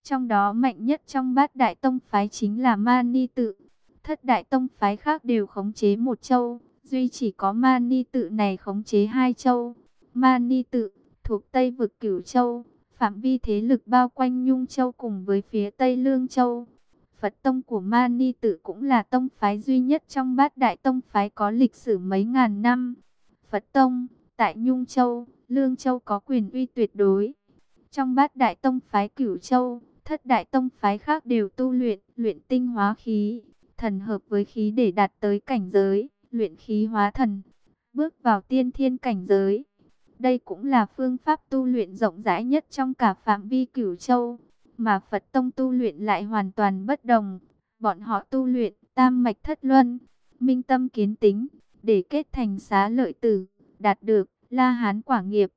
Trong đó mạnh nhất trong bát đại tông phái chính là Mani Tự. Thất đại tông phái khác đều khống chế một châu, duy chỉ có Mani Tự này khống chế hai châu. Mani Tự thuộc Tây vực Cửu Châu, phạm vi thế lực bao quanh Nhung Châu cùng với phía Tây Lương Châu. Phật tông của Mani Tự cũng là tông phái duy nhất trong bát đại tông phái có lịch sử mấy ngàn năm. Phật tông tại Nhung Châu, Lương Châu có quyền uy tuyệt đối. Trong bát đại tông phái Cửu Châu, thất đại tông phái khác đều tu luyện tinh hóa khí, thần hợp với khí để đạt tới cảnh giới luyện khí hóa thần, bước vào tiên thiên cảnh giới. Đây cũng là phương pháp tu luyện rộng rãi nhất trong cả phạm vi Cửu Châu, mà Phật tông tu luyện lại hoàn toàn bất đồng. Bọn họ tu luyện tam mạch thất luân, minh tâm kiến tính, để kết thành xá lợi tử, đạt được La Hán quả nghiệp.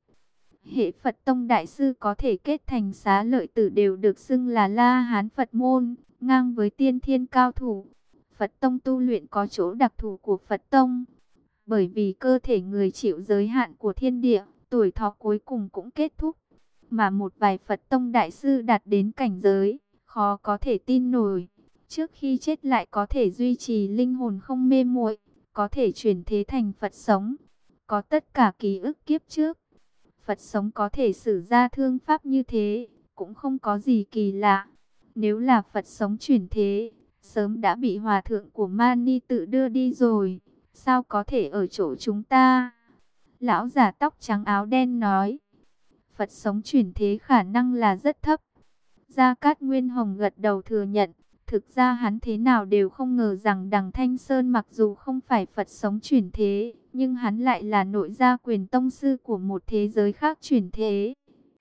Hệ Phật tông đại sư có thể kết thành xá lợi tử đều được xưng là La Hán Phật môn, ngang với tiên thiên cao thủ. Phật tông tu luyện có chỗ đặc thù của Phật tông, bởi vì cơ thể người chịu giới hạn của thiên địa, tuổi thọ cuối cùng cũng kết thúc. Mà một vài Phật tông đại sư đạt đến cảnh giới khó có thể tin nổi, trước khi chết lại có thể duy trì linh hồn không mê muội, có thể chuyển thế thành Phật sống, có tất cả ký ức kiếp trước. Phật sống có thể sử ra thương pháp như thế, cũng không có gì kỳ lạ. Nếu là Phật sống chuyển thế, sớm đã bị hòa thượng của Mani Tự đưa đi rồi, sao có thể ở chỗ chúng ta? Lão già tóc trắng áo đen nói, Phật sống chuyển thế khả năng là rất thấp. Gia Cát Nguyên Hồng gật đầu thừa nhận, thực ra hắn thế nào đều không ngờ rằng Đằng Thanh Sơn mặc dù không phải Phật sống chuyển thế, nhưng hắn lại là nội gia quyền tông sư của một thế giới khác chuyển thế.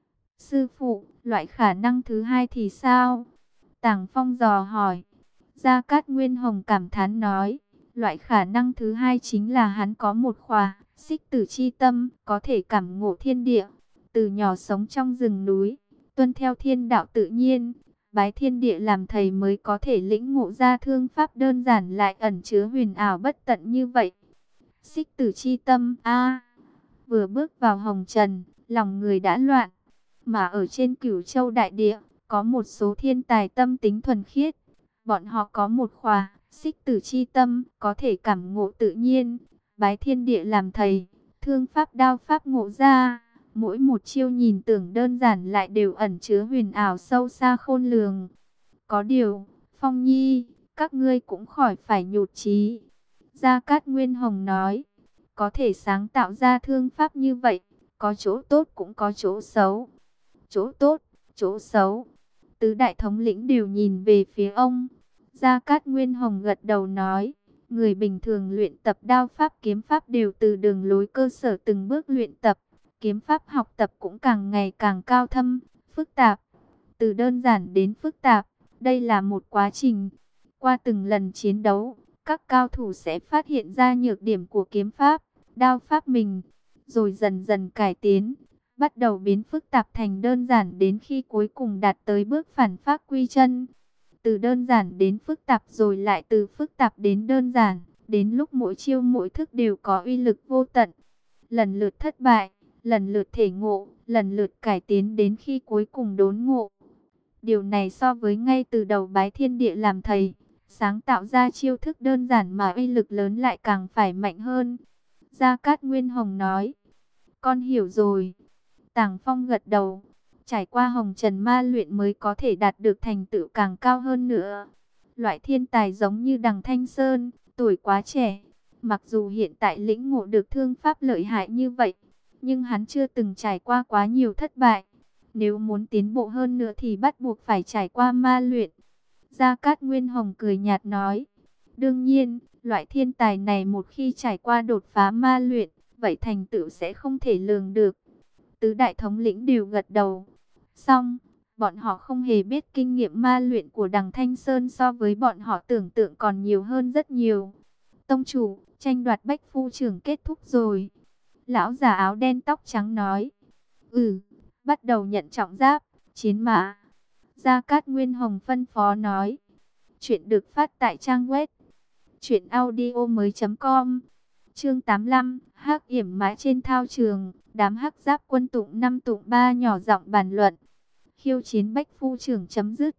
Sư phụ, loại khả năng thứ hai thì sao? Tàng Phong dò hỏi. Gia Cát Nguyên Hồng cảm thán nói, loại khả năng thứ hai chính là hắn có một khỏa xích tử chi tâm, có thể cảm ngộ thiên địa. Từ nhỏ sống trong rừng núi, tuân theo thiên đạo tự nhiên, bái thiên địa làm thầy mới có thể lĩnh ngộ ra thương pháp đơn giản lại ẩn chứa huyền ảo bất tận như vậy. Xích tử chi tâm, vừa bước vào hồng trần, lòng người đã loạn. Mà ở trên Cửu Châu đại địa, có một số thiên tài tâm tính thuần khiết. Bọn họ có một khỏa xích tử chi tâm, có thể cảm ngộ tự nhiên, bái thiên địa làm thầy, thương pháp đao pháp ngộ ra. Mỗi một chiêu nhìn tưởng đơn giản lại đều ẩn chứa huyền ảo sâu xa khôn lường. Có điều, Phong Nhi, các ngươi cũng khỏi phải nhụt chí. Gia Cát Nguyên Hồng nói, có thể sáng tạo ra thương pháp như vậy, có chỗ tốt cũng có chỗ xấu. Chỗ tốt, chỗ xấu. Tứ đại thống lĩnh đều nhìn về phía ông. Gia Cát Nguyên Hồng gật đầu nói, người bình thường luyện tập đao pháp kiếm pháp đều từ đường lối cơ sở từng bước luyện tập. Kiếm pháp học tập cũng càng ngày càng cao thâm, phức tạp. Từ đơn giản đến phức tạp, đây là một quá trình. Qua từng lần chiến đấu, các cao thủ sẽ phát hiện ra nhược điểm của kiếm pháp, đao pháp mình, rồi dần dần cải tiến, bắt đầu biến phức tạp thành đơn giản đến khi cuối cùng đạt tới bước phản phác quy chân. Từ đơn giản đến phức tạp rồi lại từ phức tạp đến đơn giản, đến lúc mỗi chiêu mỗi thức đều có uy lực vô tận. Lần lượt thất bại, lần lượt thể ngộ, lần lượt cải tiến đến khi cuối cùng đốn ngộ. Điều này so với ngay từ đầu bái thiên địa làm thầy, sáng tạo ra chiêu thức đơn giản mà uy lực lớn lại càng phải mạnh hơn. Gia Cát Nguyên Hồng nói, con hiểu rồi. Tàng Phong gật đầu, trải qua hồng trần ma luyện mới có thể đạt được thành tựu càng cao hơn nữa. Loại thiên tài giống như Đằng Thanh Sơn, tuổi quá trẻ, mặc dù hiện tại lĩnh ngộ được thương pháp lợi hại như vậy, nhưng hắn chưa từng trải qua quá nhiều thất bại. Nếu muốn tiến bộ hơn nữa thì bắt buộc phải trải qua ma luyện. Gia Cát Nguyên Hồng cười nhạt nói, đương nhiên, loại thiên tài này một khi trải qua đột phá ma luyện, vậy thành tựu sẽ không thể lường được. Tứ đại thống lĩnh đều gật đầu. Xong, bọn họ không hề biết kinh nghiệm ma luyện của Đằng Thanh Sơn so với bọn họ tưởng tượng còn nhiều hơn rất nhiều. Tông chủ, tranh đoạt Bách Phu trưởng kết thúc rồi. Lão già áo đen tóc trắng nói. Bắt đầu nhận trọng giáp, chiến mã. Gia Cát Nguyên Hồng phân phó nói. Chuyện được phát tại trang web truyệnaudiomoi.com. Chương 85, Hắc Yểm mã trên thao trường, đám hắc giáp quân tụng 5 tụng 3 nhỏ giọng bàn luận. Khiêu chiến Bách Phu Trưởng chấm dứt.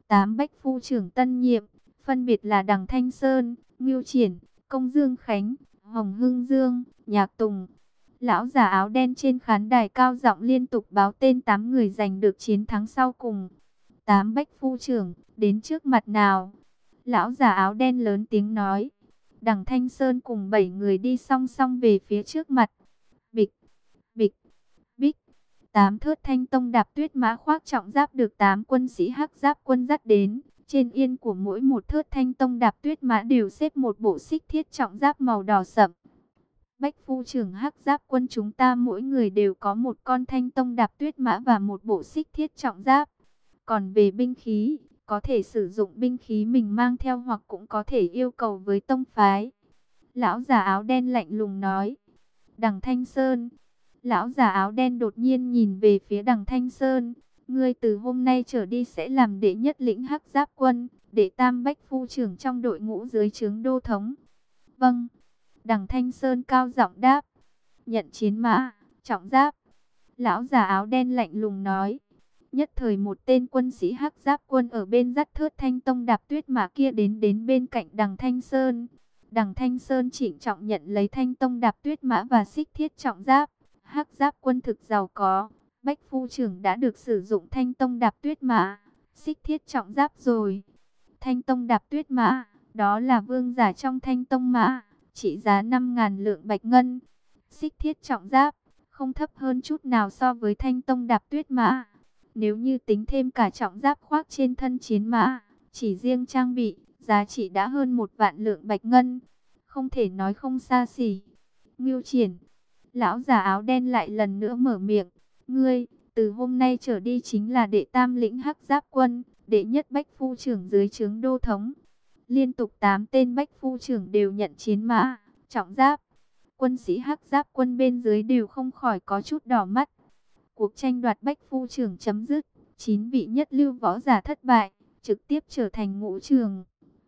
8 Bách Phu Trưởng tân nhiệm, phân biệt là Đằng Thanh Sơn, Ngưu Triển, Công Dương Khánh, Hồng Hưng Dương, Nhạc Tùng. Lão già áo đen trên khán đài cao giọng liên tục báo tên 8 người giành được chiến thắng sau cùng. 8 Bách Phu Trưởng, đến trước mặt nào. Lão già áo đen lớn tiếng nói. Đằng Thanh Sơn cùng 7 người đi song song về phía trước mặt. Bịch, bịch, bích. 8 thớt Thanh Tông đạp tuyết mã khoác trọng giáp được 8 quân sĩ hắc giáp quân dắt đến. Trên yên của mỗi một thớt Thanh Tông đạp tuyết mã đều xếp một bộ xích thiết trọng giáp màu đỏ sậm. Bách Phu Trưởng hắc giáp quân chúng ta mỗi người đều có một con Thanh Tông đạp tuyết mã và một bộ xích thiết trọng giáp. Còn về binh khí, có thể sử dụng binh khí mình mang theo hoặc cũng có thể yêu cầu với tông phái. Lão già áo đen lạnh lùng nói. Đằng Thanh Sơn. Lão già áo đen đột nhiên nhìn về phía Đằng Thanh Sơn. Ngươi từ hôm nay trở đi sẽ làm đệ nhất lĩnh hắc giáp quân, đệ tam Bách Phu Trưởng trong đội ngũ dưới trướng đô thống. Vâng. Đằng Thanh Sơn cao giọng đáp. Nhận chiến mã, trọng giáp. Lão già áo đen lạnh lùng nói. Nhất thời một tên quân sĩ hắc giáp quân ở bên dắt thớt Thanh Tông đạp tuyết mã kia đến bên cạnh Đằng Thanh Sơn. Đằng Thanh Sơn trịnh trọng nhận lấy Thanh Tông đạp tuyết mã và xích thiết trọng giáp. Hắc giáp quân thực giàu có. Bách Phu Trưởng đã được sử dụng Thanh Tông đạp tuyết mã, xích thiết trọng giáp rồi. Thanh Tông đạp tuyết mã, đó là vương giả trong Thanh Tông mã, trị giá 5.000 lượng bạch ngân. Xích thiết trọng giáp, không thấp hơn chút nào so với Thanh Tông đạp tuyết mã. Nếu như tính thêm cả trọng giáp khoác trên thân chiến mã, chỉ riêng trang bị, giá trị đã hơn 1 vạn lượng bạch ngân. Không thể nói không xa xỉ. Ngưu Triển. Lão già áo đen lại lần nữa mở miệng. Ngươi, từ hôm nay trở đi chính là đệ tam lĩnh hắc giáp quân, đệ nhất Bách Phu Trưởng dưới trướng đô thống. Liên tục 8 tên Bách Phu Trưởng đều nhận chiến mã, trọng giáp. Quân sĩ hắc giáp quân bên dưới đều không khỏi có chút đỏ mắt. Cuộc tranh đoạt Bách Phu Trưởng chấm dứt, 9 vị nhất lưu võ giả thất bại, trực tiếp trở thành ngũ trường.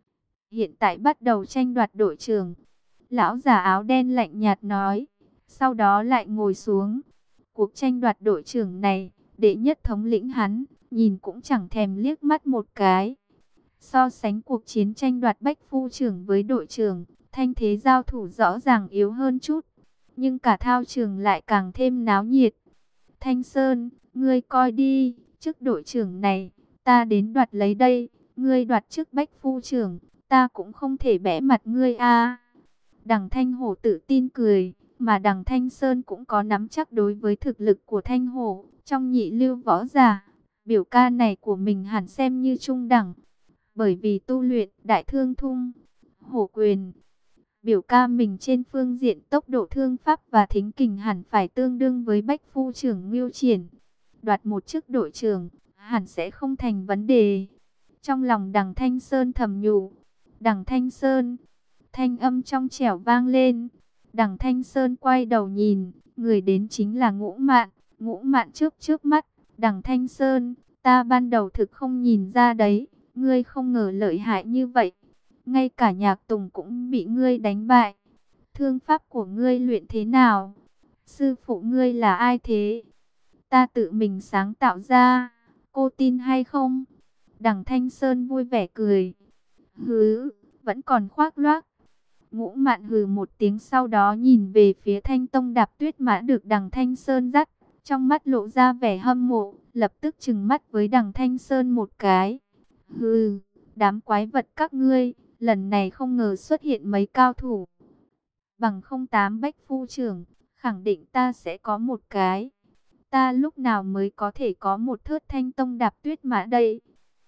Hiện tại bắt đầu tranh đoạt đội trưởng. Lão già áo đen lạnh nhạt nói, sau đó lại ngồi xuống. Cuộc tranh đoạt đội trưởng này, đệ nhất thống lĩnh hắn, nhìn cũng chẳng thèm liếc mắt một cái. So sánh cuộc chiến tranh đoạt Bách Phu Trưởng với đội trưởng, thanh thế giao thủ rõ ràng yếu hơn chút. Nhưng cả thao trường lại càng thêm náo nhiệt. Thanh Sơn, ngươi coi đi, chức đội trưởng này, ta đến đoạt lấy đây. Ngươi đoạt chức Bách Phu Trưởng, ta cũng không thể bẽ mặt ngươi a. Đằng Thanh Hổ tự tin cười. Mà Đằng Thanh Sơn cũng có nắm chắc đối với thực lực của Thanh Hổ. Trong nhị lưu võ giả, biểu ca này của mình hẳn xem như trung đẳng. Bởi vì tu luyện đại thương thung, hổ quyền. Biểu ca mình trên phương diện tốc độ thương pháp và thính kình hẳn phải tương đương với Bách Phu Trưởng Ngưu Triển. Đoạt một chức đội trưởng, hẳn sẽ không thành vấn đề. Trong lòng Đằng Thanh Sơn thầm nhủ. Đằng Thanh Sơn, thanh âm trong trẻo vang lên. Đằng Thanh Sơn quay đầu nhìn, người đến chính là Ngũ Mạn. Ngũ Mạn trước mắt, Đằng Thanh Sơn, ta ban đầu thực không nhìn ra đấy, ngươi không ngờ lợi hại như vậy. Ngay cả Nhạc Tùng cũng bị ngươi đánh bại. Thương pháp của ngươi luyện thế nào? Sư phụ ngươi là ai thế? Ta tự mình sáng tạo ra, cô tin hay không? Đằng Thanh Sơn vui vẻ cười. Hứ, vẫn còn khoác lác. Ngũ Mạn hừ một tiếng, sau đó nhìn về phía Thanh Tông đạp tuyết mã được Đằng Thanh Sơn dắt, trong mắt lộ ra vẻ hâm mộ, lập tức trừng mắt với Đằng Thanh Sơn một cái. Hừ, đám quái vật các ngươi, lần này không ngờ xuất hiện mấy cao thủ. Bằng 08 Bách Phu Trưởng, khẳng định ta sẽ có một cái. Ta lúc nào mới có thể có một thớt Thanh Tông đạp tuyết mã đây?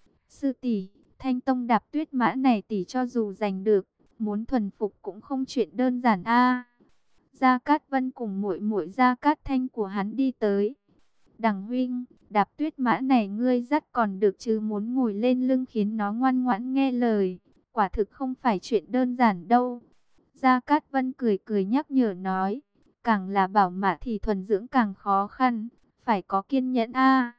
Sư tỷ, Thanh Tông đạp tuyết mã này tỷ cho dù giành được, muốn thuần phục cũng không chuyện đơn giản a. Gia Cát Vân cùng muội muội Gia Cát Thanh của hắn đi tới. Đằng huynh, đạp tuyết mã này ngươi dắt còn được chứ, muốn ngồi lên lưng khiến nó ngoan ngoãn nghe lời, quả thực không phải chuyện đơn giản đâu. Gia Cát Vân cười cười nhắc nhở nói, càng là bảo mã thì thuần dưỡng càng khó khăn, phải có kiên nhẫn a.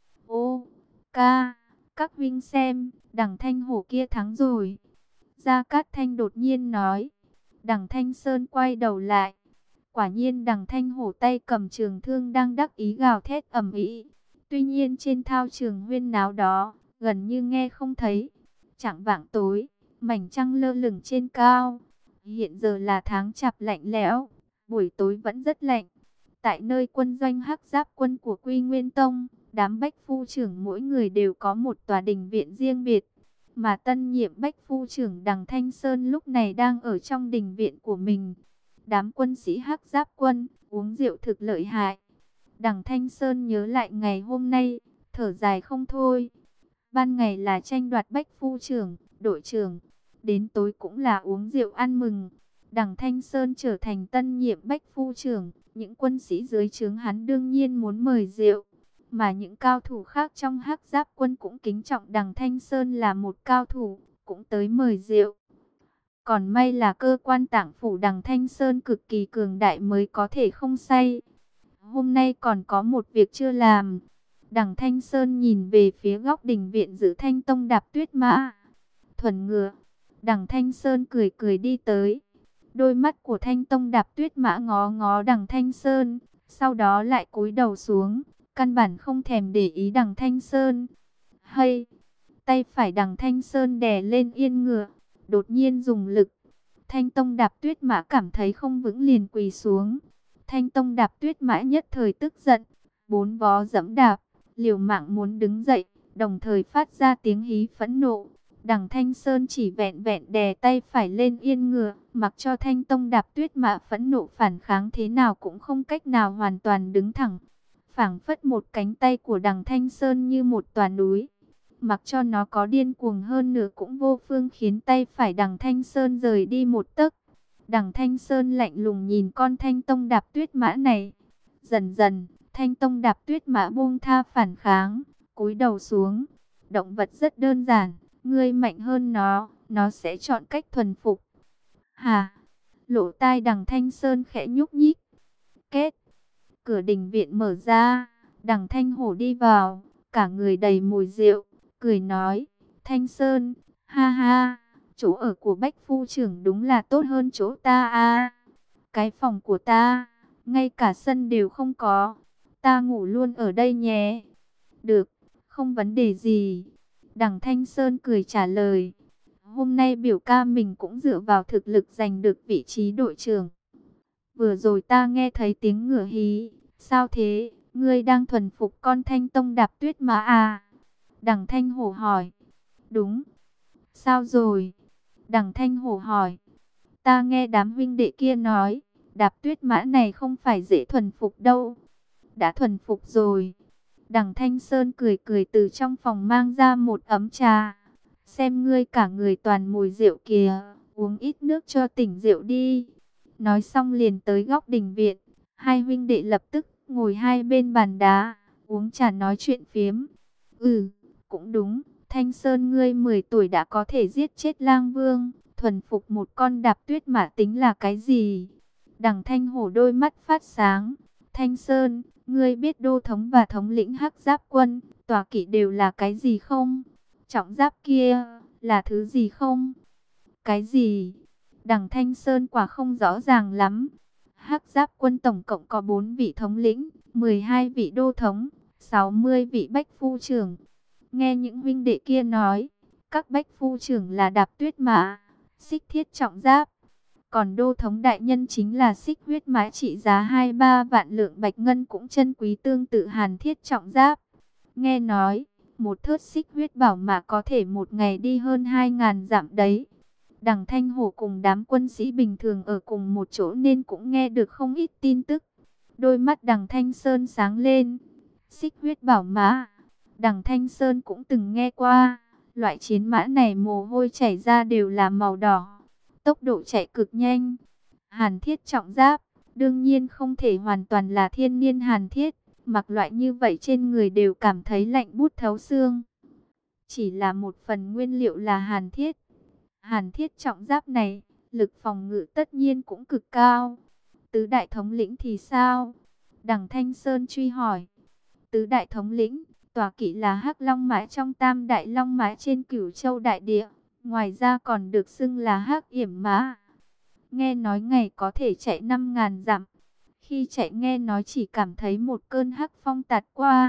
Ô, ca, các huynh xem, Đằng Thanh Hổ kia thắng rồi. Gia Cát Thanh đột nhiên nói. Đằng Thanh Sơn quay đầu lại. Quả nhiên Đằng Thanh Hổ tay cầm trường thương đang đắc ý gào thét ầm ĩ. Tuy nhiên trên thao trường huyên náo đó, gần như nghe không thấy. Chạng vạng tối, mảnh trăng lơ lửng trên cao. Hiện giờ là tháng chạp lạnh lẽo, buổi tối vẫn rất lạnh. Tại nơi quân doanh Hắc Giáp quân của Quy Nguyên Tông, đám bách phu trưởng mỗi người đều có một tòa đình viện riêng biệt. Mà tân nhiệm bách phu trưởng Đằng Thanh Sơn lúc này đang ở trong đình viện của mình. Đám quân sĩ Hắc Giáp quân uống rượu thực lợi hại. Đằng Thanh Sơn nhớ lại ngày hôm nay, thở dài không thôi. Ban ngày là tranh đoạt bách phu trưởng, đội trưởng, đến tối cũng là uống rượu ăn mừng. Đằng Thanh Sơn trở thành tân nhiệm bách phu trưởng, những quân sĩ dưới trướng hắn đương nhiên muốn mời rượu. Mà những cao thủ khác trong Hắc Giáp quân cũng kính trọng Đằng Thanh Sơn là một cao thủ, cũng tới mời rượu. Còn may là cơ quan tạng phủ Đằng Thanh Sơn cực kỳ cường đại mới có thể không say. Hôm nay còn có một việc chưa làm. Đằng Thanh Sơn nhìn về phía góc đình viện giữ Thanh Tông đạp tuyết mã. Thuần ngựa. Đằng Thanh Sơn cười cười đi tới. Đôi mắt của Thanh Tông đạp tuyết mã ngó ngó Đằng Thanh Sơn, sau đó lại cúi đầu xuống, căn bản không thèm để ý Đằng Thanh Sơn. Hay, tay phải Đằng Thanh Sơn đè lên yên ngựa, đột nhiên dùng lực. Thanh Tông đạp tuyết mã cảm thấy không vững liền quỳ xuống. Thanh Tông đạp tuyết mã nhất thời tức giận, bốn vó giẫm đạp, liều mạng muốn đứng dậy, đồng thời phát ra tiếng hí phẫn nộ. Đằng Thanh Sơn chỉ vẹn vẹn đè tay phải lên yên ngựa, mặc cho Thanh Tông đạp tuyết mã phẫn nộ phản kháng thế nào cũng không cách nào hoàn toàn đứng thẳng. Phảng phất một cánh tay của Đằng Thanh Sơn như một tòa núi, mặc cho nó có điên cuồng hơn nữa cũng vô phương khiến tay phải Đằng Thanh Sơn rời đi một tấc. Đằng Thanh Sơn lạnh lùng nhìn con Thanh Tông đạp tuyết mã này. Dần dần, Thanh Tông đạp tuyết mã buông tha phản kháng, cúi đầu xuống. Động vật rất đơn giản, ngươi mạnh hơn nó sẽ chọn cách thuần phục. Hà, lỗ tai Đằng Thanh Sơn khẽ nhúc nhích. Kết, cửa đình viện mở ra, Đằng Thanh Hổ đi vào, cả người đầy mùi rượu, cười nói, Thanh Sơn, ha ha. Chỗ ở của Bách Phu trưởng đúng là tốt hơn chỗ ta à. Cái phòng của ta, ngay cả sân đều không có. Ta ngủ luôn ở đây nhé. Được, không vấn đề gì. Đằng Thanh Sơn cười trả lời. Hôm nay biểu ca mình cũng dựa vào thực lực giành được vị trí đội trưởng. Vừa rồi ta nghe thấy tiếng ngựa hí. Sao thế, ngươi đang thuần phục con Thanh Tông đạp tuyết mã à? Đằng Thanh Hổ hỏi. Đúng. Sao rồi? Đằng Thanh Hổ hỏi. Ta nghe đám huynh đệ kia nói, đạp tuyết mã này không phải dễ thuần phục đâu. Đã thuần phục rồi. Đằng Thanh Sơn cười cười từ trong phòng mang ra một ấm trà. Xem ngươi cả người toàn mùi rượu kìa, uống ít nước cho tỉnh rượu đi. Nói xong liền tới góc đình viện. Hai huynh đệ lập tức ngồi hai bên bàn đá, uống trà nói chuyện phiếm. Cũng đúng. Thanh Sơn ngươi 10 tuổi đã có thể giết chết lang vương, thuần phục một con đạp tuyết mã tính là cái gì? Đằng Thanh Hổ đôi mắt phát sáng. Thanh Sơn, ngươi biết đô thống và thống lĩnh Hắc Giáp quân, tọa kỵ đều là cái gì không? Trọng giáp kia, là thứ gì không? Cái gì? Đằng Thanh Sơn quả không rõ ràng lắm. Hắc Giáp quân tổng cộng có 4 vị thống lĩnh, 12 vị đô thống, 60 vị bách phu trưởng. Nghe những huynh đệ kia nói, các bách phu trưởng là đạp tuyết mã, xích thiết trọng giáp. Còn đô thống đại nhân chính là xích huyết mã trị giá 2-3 vạn lượng bạch ngân cũng chân quý tương tự hàn thiết trọng giáp. Nghe nói, một thớt xích huyết bảo mã có thể một ngày đi hơn 2.000 dặm đấy. Đằng Thanh Hổ cùng đám quân sĩ bình thường ở cùng một chỗ nên cũng nghe được không ít tin tức. Đôi mắt Đằng Thanh Sơn sáng lên. Xích huyết bảo mã. Đằng Thanh Sơn cũng từng nghe qua, loại chiến mã này mồ hôi chảy ra đều là màu đỏ, tốc độ chạy cực nhanh. Hàn thiết trọng giáp, đương nhiên không thể hoàn toàn là thiên niên hàn thiết, mặc loại như vậy trên người đều cảm thấy lạnh buốt thấu xương. Chỉ là một phần nguyên liệu là hàn thiết. Hàn thiết trọng giáp này, lực phòng ngự tất nhiên cũng cực cao. Tứ đại thống lĩnh thì sao? Đằng Thanh Sơn truy hỏi. Tứ đại thống lĩnh, tọa kỵ là Hắc Long mã trong Tam đại long mã trên Cửu Châu đại địa, ngoài ra còn được xưng là Hắc Yểm mã. Nghe nói ngày có thể chạy 5.000 dặm. Khi chạy nghe nói chỉ cảm thấy một cơn hắc phong tạt qua,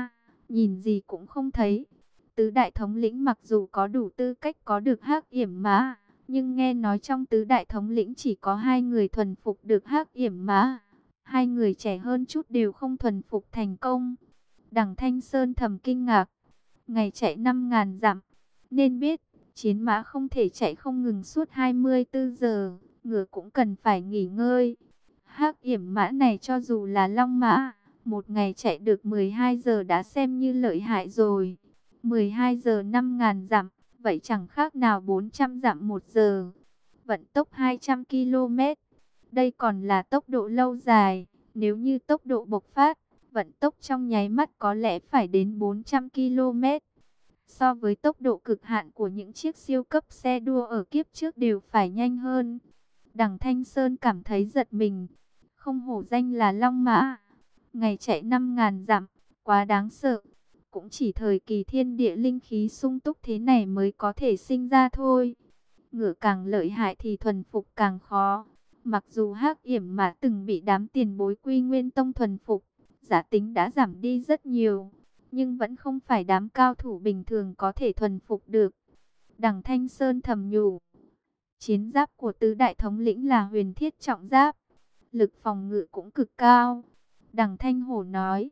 nhìn gì cũng không thấy. Tứ đại thống lĩnh mặc dù có đủ tư cách có được Hắc Yểm Mã, nhưng nghe nói trong tứ đại thống lĩnh chỉ có 2 người thuần phục được Hắc Yểm Mã. 2 người trẻ hơn chút đều không thuần phục thành công. Đằng Thanh Sơn thầm kinh ngạc. Ngày chạy 5.000 dặm, nên biết, chiến mã không thể chạy không ngừng suốt 24 giờ, ngựa cũng cần phải nghỉ ngơi. Hắc Yểm Mã này cho dù là long mã, một ngày chạy được 12 giờ đã xem như lợi hại rồi. 12 giờ 5.000 dặm, vậy chẳng khác nào 400 dặm một giờ. Vận tốc 200 km. Đây còn là tốc độ lâu dài, nếu như tốc độ bộc phát, vận tốc trong nháy mắt có lẽ phải đến 400 km. So với tốc độ cực hạn của những chiếc siêu cấp xe đua ở kiếp trước đều phải nhanh hơn. Đằng Thanh Sơn cảm thấy giật mình. Không hổ danh là Long Mã. Ngày chạy 5.000 dặm, quá đáng sợ. Cũng chỉ thời kỳ thiên địa linh khí sung túc thế này mới có thể sinh ra thôi. Ngựa càng lợi hại thì thuần phục càng khó. Mặc dù Hắc Yểm Mã từng bị đám tiền bối Quy Nguyên Tông thuần phục, giá tính đã giảm đi rất nhiều, nhưng vẫn không phải đám cao thủ bình thường có thể thuần phục được. Đằng Thanh Sơn thầm nhủ, chiến giáp của tứ đại thống lĩnh là huyền thiết trọng giáp, lực phòng ngự cũng cực cao. Đằng Thanh Hổ nói,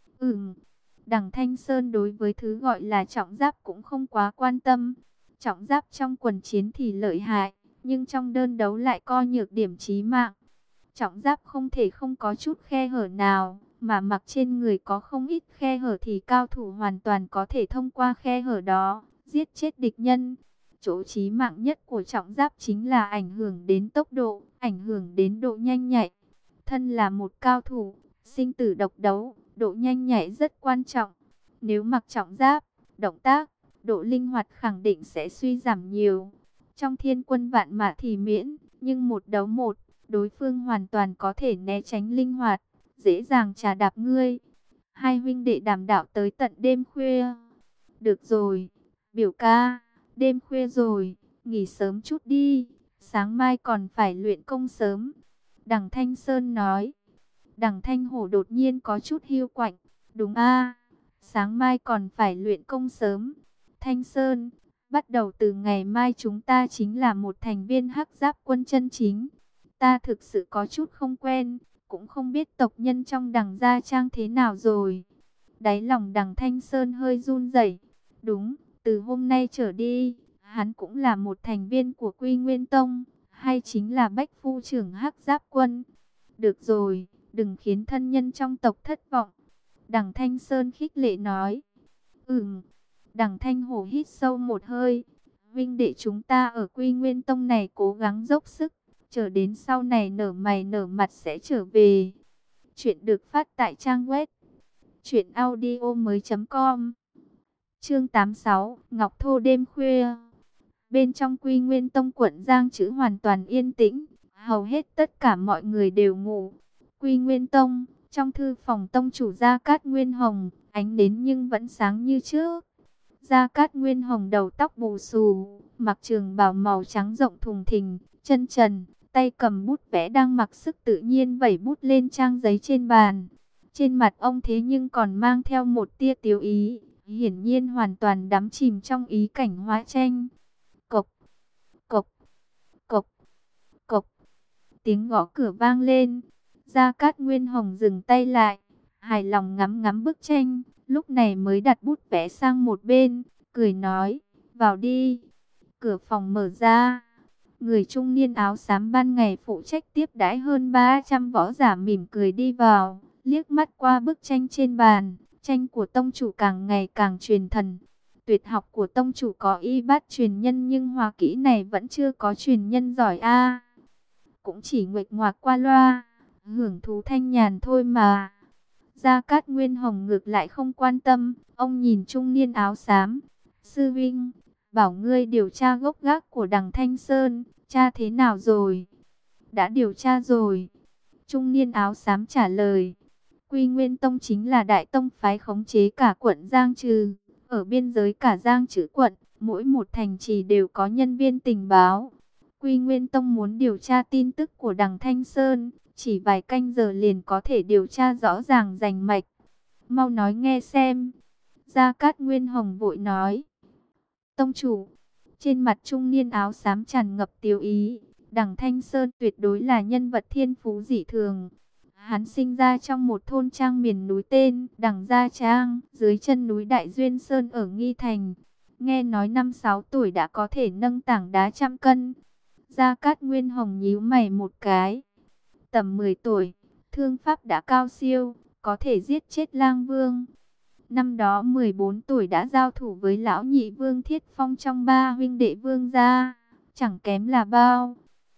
Đằng Thanh Sơn đối với thứ gọi là trọng giáp cũng không quá quan tâm. Trọng giáp trong quần chiến thì lợi hại, nhưng trong đơn đấu lại coi nhược điểm chí mạng. Trọng giáp không thể không có chút khe hở nào, mà mặc trên người có không ít khe hở thì cao thủ hoàn toàn có thể thông qua khe hở đó, giết chết địch nhân. Chỗ chí mạng nhất của trọng giáp chính là ảnh hưởng đến tốc độ, ảnh hưởng đến độ nhanh nhạy. Thân là một cao thủ, sinh tử độc đấu, độ nhanh nhạy rất quan trọng. Nếu mặc trọng giáp, động tác, độ linh hoạt khẳng định sẽ suy giảm nhiều. Trong thiên quân vạn mã thì miễn, nhưng một đấu một, đối phương hoàn toàn có thể né tránh linh hoạt, dễ dàng trà đạp ngươi. Hai huynh đệ đàm đạo tới tận đêm khuya. Được rồi, biểu ca, đêm khuya rồi, nghỉ sớm chút đi, sáng mai còn phải luyện công sớm. Đằng Thanh Sơn nói. Đằng Thanh Hổ đột nhiên có chút hiu quạnh. Đúng a, sáng mai còn phải luyện công sớm. Thanh Sơn, bắt đầu từ ngày mai chúng ta chính là một thành viên Hắc Giáp quân chân chính. Ta thực sự có chút không quen, cũng không biết tộc nhân trong Đằng Gia Trang thế nào rồi. Đáy lòng Đằng Thanh Sơn hơi run rẩy. Đúng, từ hôm nay trở đi, hắn cũng là một thành viên của Quy Nguyên Tông, hay chính là Bách Phu trưởng Hắc Giáp quân. Được rồi, đừng khiến thân nhân trong tộc thất vọng. Đằng Thanh Sơn khích lệ nói. Đằng Thanh Hổ hít sâu một hơi. Vinh đệ chúng ta ở Quy Nguyên Tông này cố gắng dốc sức, chờ đến sau này nở mày nở mặt sẽ trở về. Chuyện được phát tại trang web truyệnaudiomoi.com. Chương 86, Ngọc Thô đêm khuya. Bên trong Quy Nguyên Tông quận Giang Trữ hoàn toàn yên tĩnh, hầu hết tất cả mọi người đều ngủ. Quy Nguyên Tông, trong thư phòng tông chủ Gia Cát Nguyên Hồng, ánh nến nhưng vẫn sáng như trước. Gia Cát Nguyên Hồng đầu tóc bù xù, mặc trường bào màu trắng rộng thùng thình, chân trần, tay cầm bút vẽ đang mặc sức tự nhiên vẩy bút lên trang giấy trên bàn. Trên mặt ông thế nhưng còn mang theo một tia tiếu ý, hiển nhiên hoàn toàn đắm chìm trong ý cảnh hóa tranh. Cộc, cộc, cộc, cộc. Tiếng gõ cửa vang lên. Gia Cát Nguyên Hồng dừng tay lại, hài lòng ngắm ngắm bức tranh, lúc này mới đặt bút vẽ sang một bên, cười nói, vào đi. Cửa phòng mở ra, người trung niên áo xám ban ngày phụ trách tiếp đãi hơn 300 võ giả mỉm cười đi vào, liếc mắt qua bức tranh trên bàn, tranh của tông chủ càng ngày càng truyền thần. Tuyệt học của tông chủ có y bát truyền nhân nhưng hòa kỹ này vẫn chưa có truyền nhân giỏi a. Cũng chỉ nguệch ngoạc qua loa, hưởng thú thanh nhàn thôi mà. Gia Cát Nguyên Hồng ngược lại không quan tâm, ông nhìn trung niên áo xám. Sư vinh, bảo ngươi điều tra gốc gác của Đằng Thanh Sơn, tra thế nào rồi? Đã điều tra rồi. Trung niên áo xám trả lời. Quy Nguyên Tông chính là đại tông phái khống chế cả quận Giang Trừ. Ở biên giới cả Giang Trữ quận, mỗi một thành trì đều có nhân viên tình báo. Quy Nguyên Tông muốn điều tra tin tức của Đằng Thanh Sơn, chỉ vài canh giờ liền có thể điều tra rõ ràng rành mạch. Mau nói nghe xem. Gia Cát Nguyên Hồng vội nói. Tông chủ, trên mặt trung niên áo xám tràn ngập tiêu ý. Đằng Thanh Sơn tuyệt đối là nhân vật thiên phú dị thường. Hắn sinh ra trong một thôn trang miền núi tên Đằng Gia Trang, dưới chân núi Đại Duyên Sơn ở Nghi Thành. Nghe nói 5-6 tuổi đã có thể nâng tảng đá 100 cân. Gia Cát Nguyên Hồng nhíu mày một cái. Tầm 10 tuổi, thương pháp đã cao siêu, có thể giết chết lang vương. Năm đó 14 tuổi đã giao thủ với lão nhị Vương Thiết Phong trong 3 huynh đệ Vương gia, chẳng kém là bao.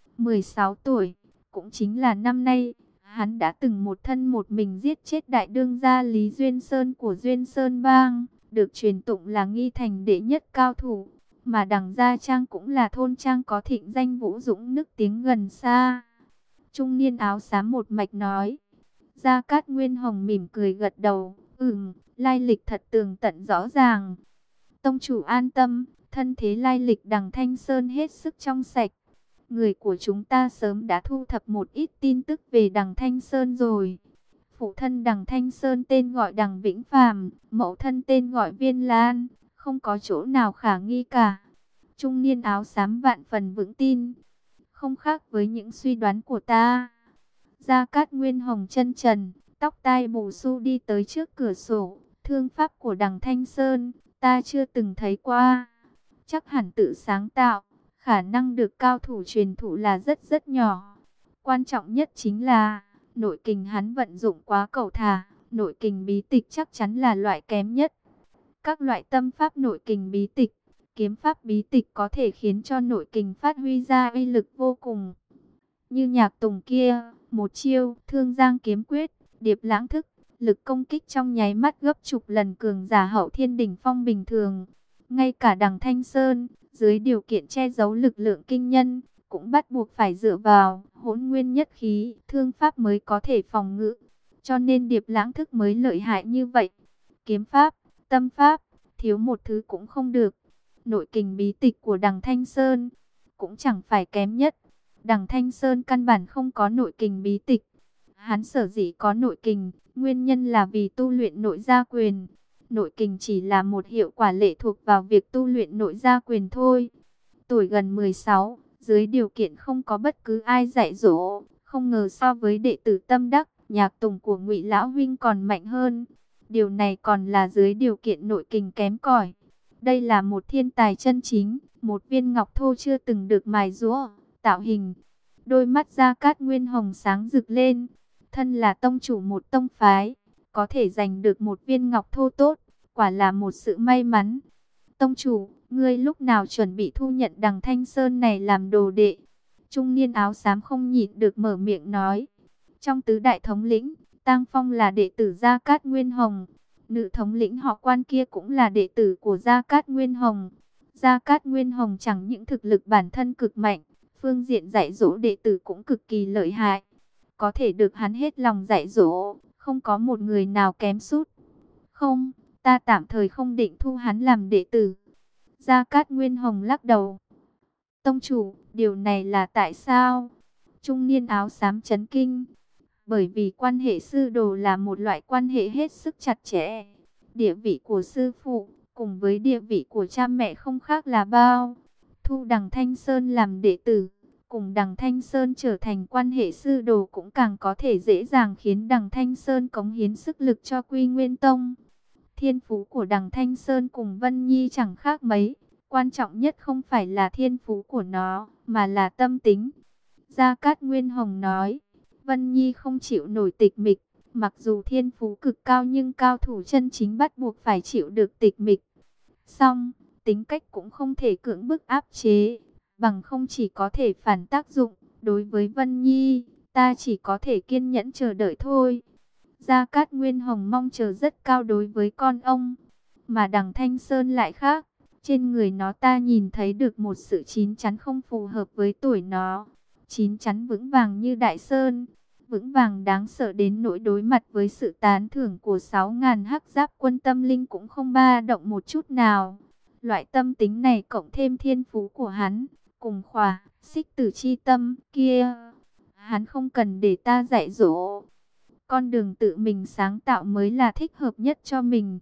16 tuổi, cũng chính là năm nay, hắn đã từng một thân một mình giết chết đại đương gia Lý Duyên Sơn của Duyên Sơn Bang, được truyền tụng là Nghi Thành đệ nhất cao thủ, mà Đằng Gia Trang cũng là thôn trang có thịnh danh vũ dũng nức tiếng gần xa. Trung niên áo xám một mạch nói. Gia Cát Nguyên Hồng mỉm cười gật đầu, lai lịch thật tường tận rõ ràng. Tông chủ an tâm, thân thế lai lịch Đằng Thanh Sơn hết sức trong sạch. Người của chúng ta sớm đã thu thập một ít tin tức về Đằng Thanh Sơn rồi. Phụ thân Đằng Thanh Sơn tên gọi Đằng Vĩnh Phàm, mẫu thân tên gọi Viên Lan, không có chỗ nào khả nghi cả. Trung niên áo xám vạn phần vững tin, không khác với những suy đoán của ta. Gia Cát Nguyên Hồng chân trần, tóc tai bù xu đi tới trước cửa sổ. Thương pháp của Đằng Thanh Sơn, ta chưa từng thấy qua. Chắc hẳn tự sáng tạo, khả năng được cao thủ truyền thụ là rất nhỏ. Quan trọng nhất chính là, nội kình hắn vận dụng quá cẩu thả. Nội kình bí tịch chắc chắn là loại kém nhất. Các loại tâm pháp nội kình bí tịch, kiếm pháp bí tịch có thể khiến cho nội kình phát huy ra uy lực vô cùng. Như Nhạc Tùng kia, một chiêu, Thương Giang kiếm quyết, Điệp Lãng thức, lực công kích trong nháy mắt gấp chục lần cường giả Hậu Thiên đỉnh phong bình thường. Ngay cả Đằng Thanh Sơn, dưới điều kiện che giấu lực lượng kinh nhân, cũng bắt buộc phải dựa vào Hỗn Nguyên Nhất Khí, thương pháp mới có thể phòng ngự. Cho nên Điệp Lãng thức mới lợi hại như vậy. Kiếm pháp, tâm pháp, thiếu một thứ cũng không được. Nội kình bí tịch của Đằng Thanh Sơn cũng chẳng phải kém nhất. Đằng Thanh Sơn căn bản không có nội kình bí tịch. Hắn sở dĩ có nội kình, nguyên nhân là vì tu luyện nội gia quyền. Nội kình chỉ là một hiệu quả lệ thuộc vào việc tu luyện nội gia quyền thôi. Tuổi gần 16, dưới điều kiện không có bất cứ ai dạy dỗ, không ngờ so với đệ tử tâm đắc, Nhạc Tùng của Ngụy Lão Huynh còn mạnh hơn. Điều này còn là dưới điều kiện nội kình kém cỏi. Đây là một thiên tài chân chính, một viên ngọc thô chưa từng được mài giũa, tạo hình. Đôi mắt Gia Cát Nguyên Hồng sáng rực lên. Thân là tông chủ một tông phái, có thể giành được một viên ngọc thô tốt, quả là một sự may mắn. Tông chủ, ngươi lúc nào chuẩn bị thu nhận Đằng Thanh Sơn này làm đồ đệ? Trung niên áo xám không nhịn được mở miệng nói. Trong tứ đại thống lĩnh, Tang Phong là đệ tử Gia Cát Nguyên Hồng. Nữ thống lĩnh họ Quan kia cũng là đệ tử của Gia Cát Nguyên Hồng. Gia Cát Nguyên Hồng chẳng những thực lực bản thân cực mạnh, phương diện dạy dỗ đệ tử cũng cực kỳ lợi hại. Có thể được hắn hết lòng dạy dỗ, không có một người nào kém sút. Không, ta tạm thời không định thu hắn làm đệ tử. Gia Cát Nguyên Hồng lắc đầu. Tông chủ, điều này là tại sao? Trung niên áo xám chấn kinh. Bởi vì quan hệ sư đồ là một loại quan hệ hết sức chặt chẽ. Địa vị của sư phụ, cùng với địa vị của cha mẹ không khác là bao. Thu Đằng Thanh Sơn làm đệ tử, cùng Đằng Thanh Sơn trở thành quan hệ sư đồ cũng càng có thể dễ dàng khiến Đằng Thanh Sơn cống hiến sức lực cho Quy Nguyên Tông. Thiên phú của Đằng Thanh Sơn cùng Vân Nhi chẳng khác mấy. Quan trọng nhất không phải là thiên phú của nó, mà là tâm tính. Gia Cát Nguyên Hồng nói, Vân Nhi không chịu nổi tịch mịch. Mặc dù thiên phú cực cao nhưng cao thủ chân chính bắt buộc phải chịu được tịch mịch. Song, tính cách cũng không thể cưỡng bức áp chế, bằng không chỉ có thể phản tác dụng. Đối với Vân Nhi, ta chỉ có thể kiên nhẫn chờ đợi thôi. Gia Cát Nguyên Hồng mong chờ rất cao đối với con ông, mà Đằng Thanh Sơn lại khác. Trên người nó ta nhìn thấy được một sự chín chắn không phù hợp với tuổi nó. Chín chắn vững vàng như đại sơn, vững vàng đáng sợ đến nỗi đối mặt với sự tán thưởng của 6.000 hắc giáp quân tâm linh cũng không ba động một chút nào. Loại tâm tính này cộng thêm thiên phú của hắn, cùng khỏa, xích tử chi tâm kia, hắn không cần để ta dạy dỗ. Con đường tự mình sáng tạo mới là thích hợp nhất cho mình.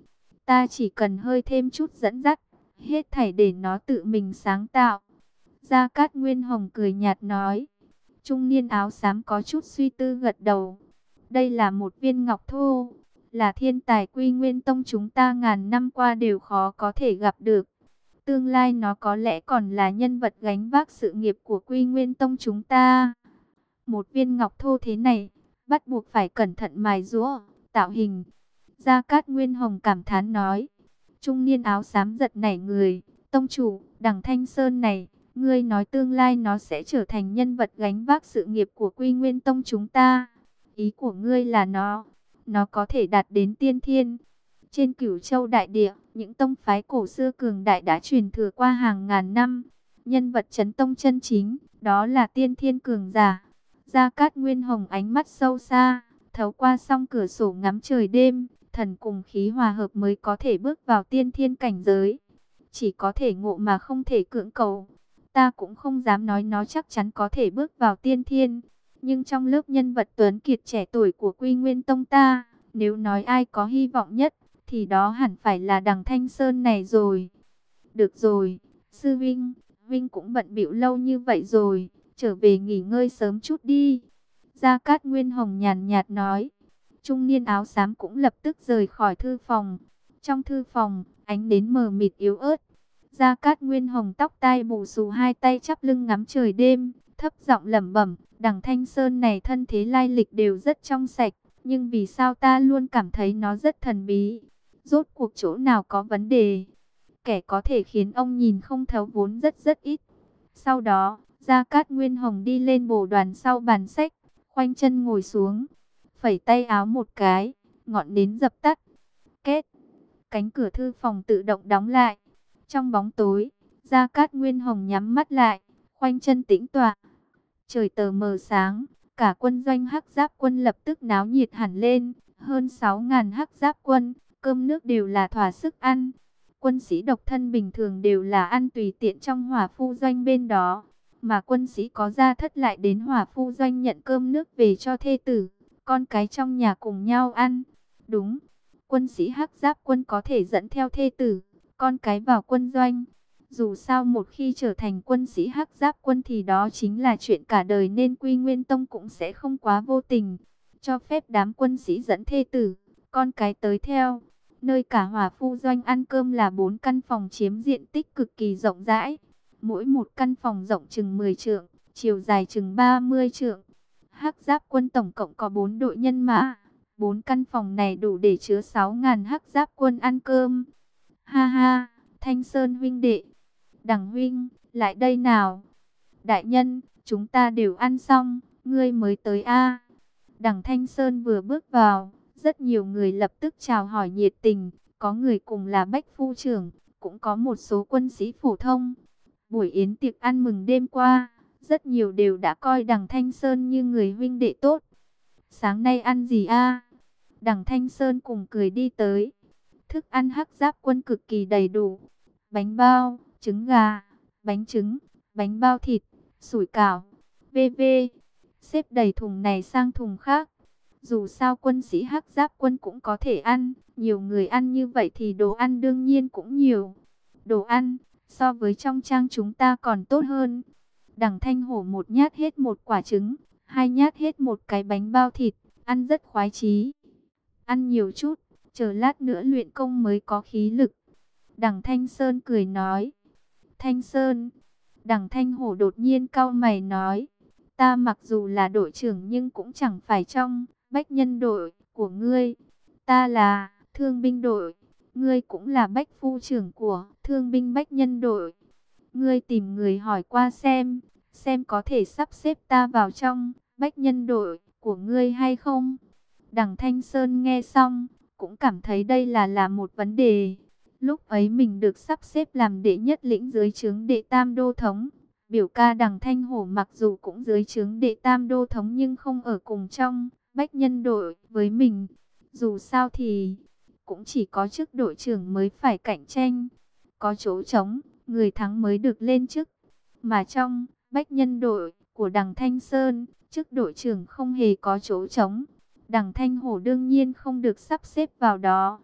ta chỉ cần hơi thêm chút dẫn dắt, hết thảy để nó tự mình sáng tạo. Gia Cát Nguyên Hồng cười nhạt nói. Trung niên áo xám có chút suy tư gật đầu. Đây là một viên ngọc thô, là thiên tài Quy Nguyên Tông chúng ta ngàn năm qua đều khó có thể gặp được. Tương lai nó có lẽ còn là nhân vật gánh vác sự nghiệp của Quy Nguyên Tông chúng ta. Một viên ngọc thô thế này, bắt buộc phải cẩn thận mài giũa, tạo hình. Gia Cát Nguyên Hồng cảm thán nói. Trung niên áo xám giật nảy người. Tông chủ, đằng Thanh Sơn này, ngươi nói tương lai nó sẽ trở thành nhân vật gánh vác sự nghiệp của Quy Nguyên Tông chúng ta. Ý của ngươi là nó có thể đạt đến tiên thiên. Trên Cửu Châu đại địa, những tông phái cổ xưa cường đại đã truyền thừa qua hàng ngàn năm. Nhân vật chấn tông chân chính, đó là tiên thiên cường giả. Gia Cát Nguyên Hồng ánh mắt sâu xa, thấu qua song cửa sổ ngắm trời đêm, thần cùng khí hòa hợp mới có thể bước vào tiên thiên cảnh giới. Chỉ có thể ngộ mà không thể cưỡng cầu. Ta cũng không dám nói nó chắc chắn có thể bước vào tiên thiên. Nhưng trong lớp nhân vật tuấn kiệt trẻ tuổi của Quy Nguyên Tông ta, nếu nói ai có hy vọng nhất, thì đó hẳn phải là đằng Thanh Sơn này rồi. Được rồi, sư Vinh, Vinh cũng bận bịu lâu như vậy rồi, trở về nghỉ ngơi sớm chút đi. Gia Cát Nguyên Hồng nhàn nhạt nói. Trung niên áo xám cũng lập tức rời khỏi thư phòng. Trong thư phòng, ánh nến mờ mịt yếu ớt. Gia Cát Nguyên Hồng tóc tai bù xù, hai tay chắp lưng ngắm trời đêm, thấp giọng lẩm bẩm, đằng Thanh Sơn này thân thế lai lịch đều rất trong sạch, nhưng vì sao ta luôn cảm thấy nó rất thần bí? Rốt cuộc chỗ nào có vấn đề? Kẻ có thể khiến ông nhìn không thấu vốn rất ít. Sau đó, Gia Cát Nguyên Hồng đi lên bồ đoàn sau bàn sách, khoanh chân ngồi xuống, phẩy tay áo một cái, ngọn nến dập tắt. Két, cánh cửa thư phòng tự động đóng lại. Trong bóng tối, Gia Cát Nguyên Hồng nhắm mắt lại, khoanh chân tĩnh tọa. Trời tờ mờ sáng, cả quân doanh Hắc Giáp quân lập tức náo nhiệt hẳn lên. Hơn 6.000 Hắc Giáp quân, cơm nước đều là thỏa sức ăn. Quân sĩ độc thân bình thường đều là ăn tùy tiện trong hỏa phu doanh bên đó. Mà quân sĩ có gia thất lại đến hỏa phu doanh nhận cơm nước về cho thê tử, con cái trong nhà cùng nhau ăn. Đúng, quân sĩ Hắc Giáp quân có thể dẫn theo thê tử, con cái vào quân doanh. Dù sao một khi trở thành quân sĩ Hắc Giáp quân thì đó chính là chuyện cả đời, nên Quy Nguyên Tông cũng sẽ không quá vô tình cho phép đám quân sĩ dẫn thê tử, con cái tới theo. Nơi cả hỏa phu doanh ăn cơm là 4 căn phòng chiếm diện tích cực kỳ rộng rãi. Mỗi một căn phòng rộng chừng 10 trượng, chiều dài chừng 30 trượng. Hắc Giáp quân tổng cộng có 4 đội nhân mã. 4 căn phòng này đủ để chứa 6.000 Hắc Giáp quân ăn cơm. Ha ha, Thanh Sơn huynh đệ, Đằng huynh, lại đây nào. Đại nhân, chúng ta đều ăn xong, ngươi mới tới a. Đằng Thanh Sơn vừa bước vào, rất nhiều người lập tức chào hỏi nhiệt tình, có người cùng là Bách phu trưởng, cũng có một số quân sĩ phổ thông. Buổi yến tiệc ăn mừng đêm qua, rất nhiều đều đã coi đằng Thanh Sơn như người huynh đệ tốt. Sáng nay ăn gì a? Đằng Thanh Sơn cùng cười đi tới. Thức ăn Hắc Giáp quân cực kỳ đầy đủ. Bánh bao, trứng gà, bánh trứng, bánh bao thịt, sủi cảo, v.v. Xếp đầy thùng này sang thùng khác. Dù sao quân sĩ Hắc Giáp quân cũng có thể ăn, nhiều người ăn như vậy thì đồ ăn đương nhiên cũng nhiều. Đồ ăn, so với trong trang chúng ta còn tốt hơn. Đằng Thanh Hổ một nhát hết một quả trứng, hai nhát hết một cái bánh bao thịt, ăn rất khoái chí. Ăn nhiều chút, chờ lát nữa luyện công mới có khí lực. Đằng Thanh Sơn cười nói. Thanh Sơn, đằng Thanh Hổ đột nhiên cau mày nói. Ta mặc dù là đội trưởng nhưng cũng chẳng phải trong bách nhân đội của ngươi. Ta là thương binh đội, ngươi cũng là bách phu trưởng của thương binh bách nhân đội. Ngươi tìm người hỏi qua xem có thể sắp xếp ta vào trong bách nhân đội của ngươi hay không. Đằng Thanh Sơn nghe xong, cũng cảm thấy đây là một vấn đề. Lúc ấy mình được sắp xếp làm đệ nhất lĩnh dưới trướng đệ tam đô thống. Biểu ca đằng Thanh Hổ mặc dù cũng dưới trướng đệ tam đô thống nhưng không ở cùng trong bách nhân đội với mình. Dù sao thì cũng chỉ có chức đội trưởng mới phải cạnh tranh. Có chỗ trống, người thắng mới được lên chức. Mà trong bách nhân đội của đằng Thanh Sơn, chức đội trưởng không hề có chỗ trống. Đằng Thanh Hổ đương nhiên không được sắp xếp vào đó.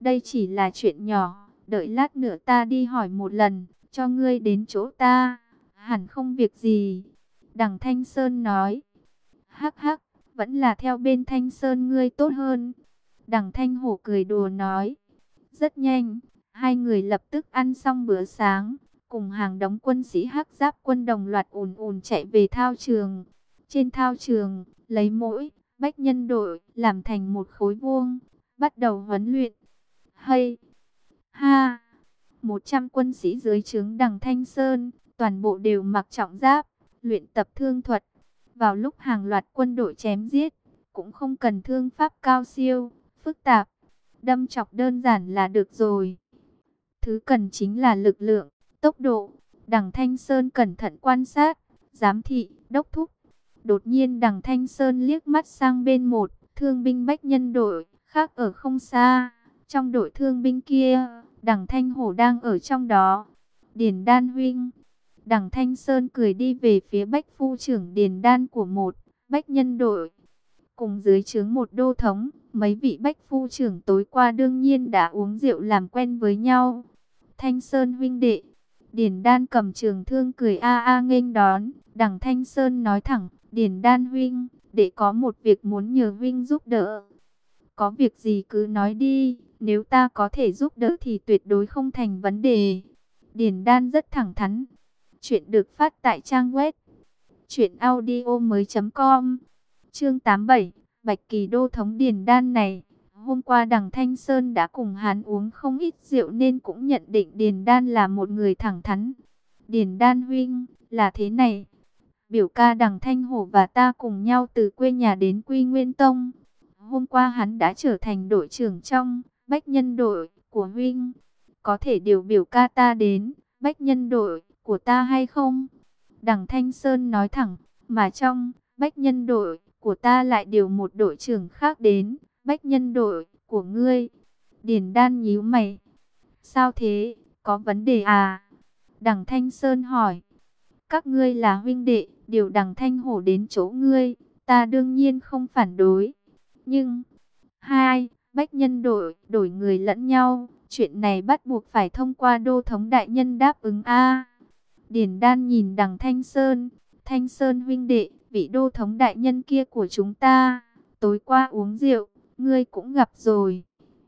đây chỉ là chuyện nhỏ, đợi lát nữa ta đi hỏi một lần, cho ngươi đến chỗ ta, hẳn không việc gì. Đằng Thanh Sơn nói, hắc hắc, vẫn là theo bên Thanh Sơn ngươi tốt hơn. Đằng Thanh Hổ cười đùa nói, rất nhanh, hai người lập tức ăn xong bữa sáng, cùng hàng đống quân sĩ hắc giáp quân đồng loạt ùn ùn chạy về thao trường. Trên thao trường, lấy mỗi bách nhân đội làm thành một khối vuông, bắt đầu huấn luyện. Hay ha, 100 quân sĩ dưới trướng Đằng Thanh Sơn, toàn bộ đều mặc trọng giáp, luyện tập thương thuật. Vào lúc hàng loạt quân đội chém giết, cũng không cần thương pháp cao siêu, phức tạp, đâm chọc đơn giản là được rồi. Thứ cần chính là lực lượng, tốc độ. Đằng Thanh Sơn cẩn thận quan sát, giám thị, đốc thúc. Đột nhiên Đằng Thanh Sơn liếc mắt sang bên một thương binh bách nhân đội, khác ở không xa. Trong đội thương binh kia, Đằng Thanh Hổ đang ở trong đó. Điền Đan huynh. Đằng Thanh Sơn cười đi về phía bách phu trưởng Điền Đan của một bách nhân đội. Cùng dưới trướng một đô thống, mấy vị bách phu trưởng tối qua đương nhiên đã uống rượu làm quen với nhau. Thanh Sơn huynh đệ. Điền Đan cầm trường thương cười a a nghênh đón. Đằng Thanh Sơn nói thẳng, Điền Đan huynh, đệ có một việc muốn nhờ huynh giúp đỡ. Có việc gì cứ nói đi, nếu ta có thể giúp đỡ thì tuyệt đối không thành vấn đề. Điền Đan rất thẳng thắn. Chuyện được phát tại trang web truyệnaudiomoi.com. Chương 87, Bạch Kỳ đô thống Điền Đan này, hôm qua Đằng Thanh Sơn đã cùng hắn uống không ít rượu nên cũng nhận định Điền Đan là một người thẳng thắn. Điền Đan huynh, là thế này, biểu ca Đằng Thanh Hổ và ta cùng nhau từ quê nhà đến Quy Nguyên Tông. Hôm qua hắn đã trở thành đội trưởng trong bách nhân đội của huynh. Có thể điều biểu ca ta đến bách nhân đội của ta hay không? Đằng Thanh Sơn nói thẳng, mà trong bách nhân đội của ta lại điều một đội trưởng khác đến bách nhân đội của ngươi. Điền Đan nhíu mày. Sao thế, có vấn đề à? Đằng Thanh Sơn hỏi. Các ngươi là huynh đệ, điều Đằng Thanh Hổ đến chỗ ngươi, ta đương nhiên không phản đối. Nhưng, hai bách nhân đội đổi người lẫn nhau, chuyện này bắt buộc phải thông qua đô thống đại nhân đáp ứng a. Điền Đan nhìn Đằng Thanh Sơn, Thanh Sơn huynh đệ, vị đô thống đại nhân kia của chúng ta, tối qua uống rượu, ngươi cũng gặp rồi.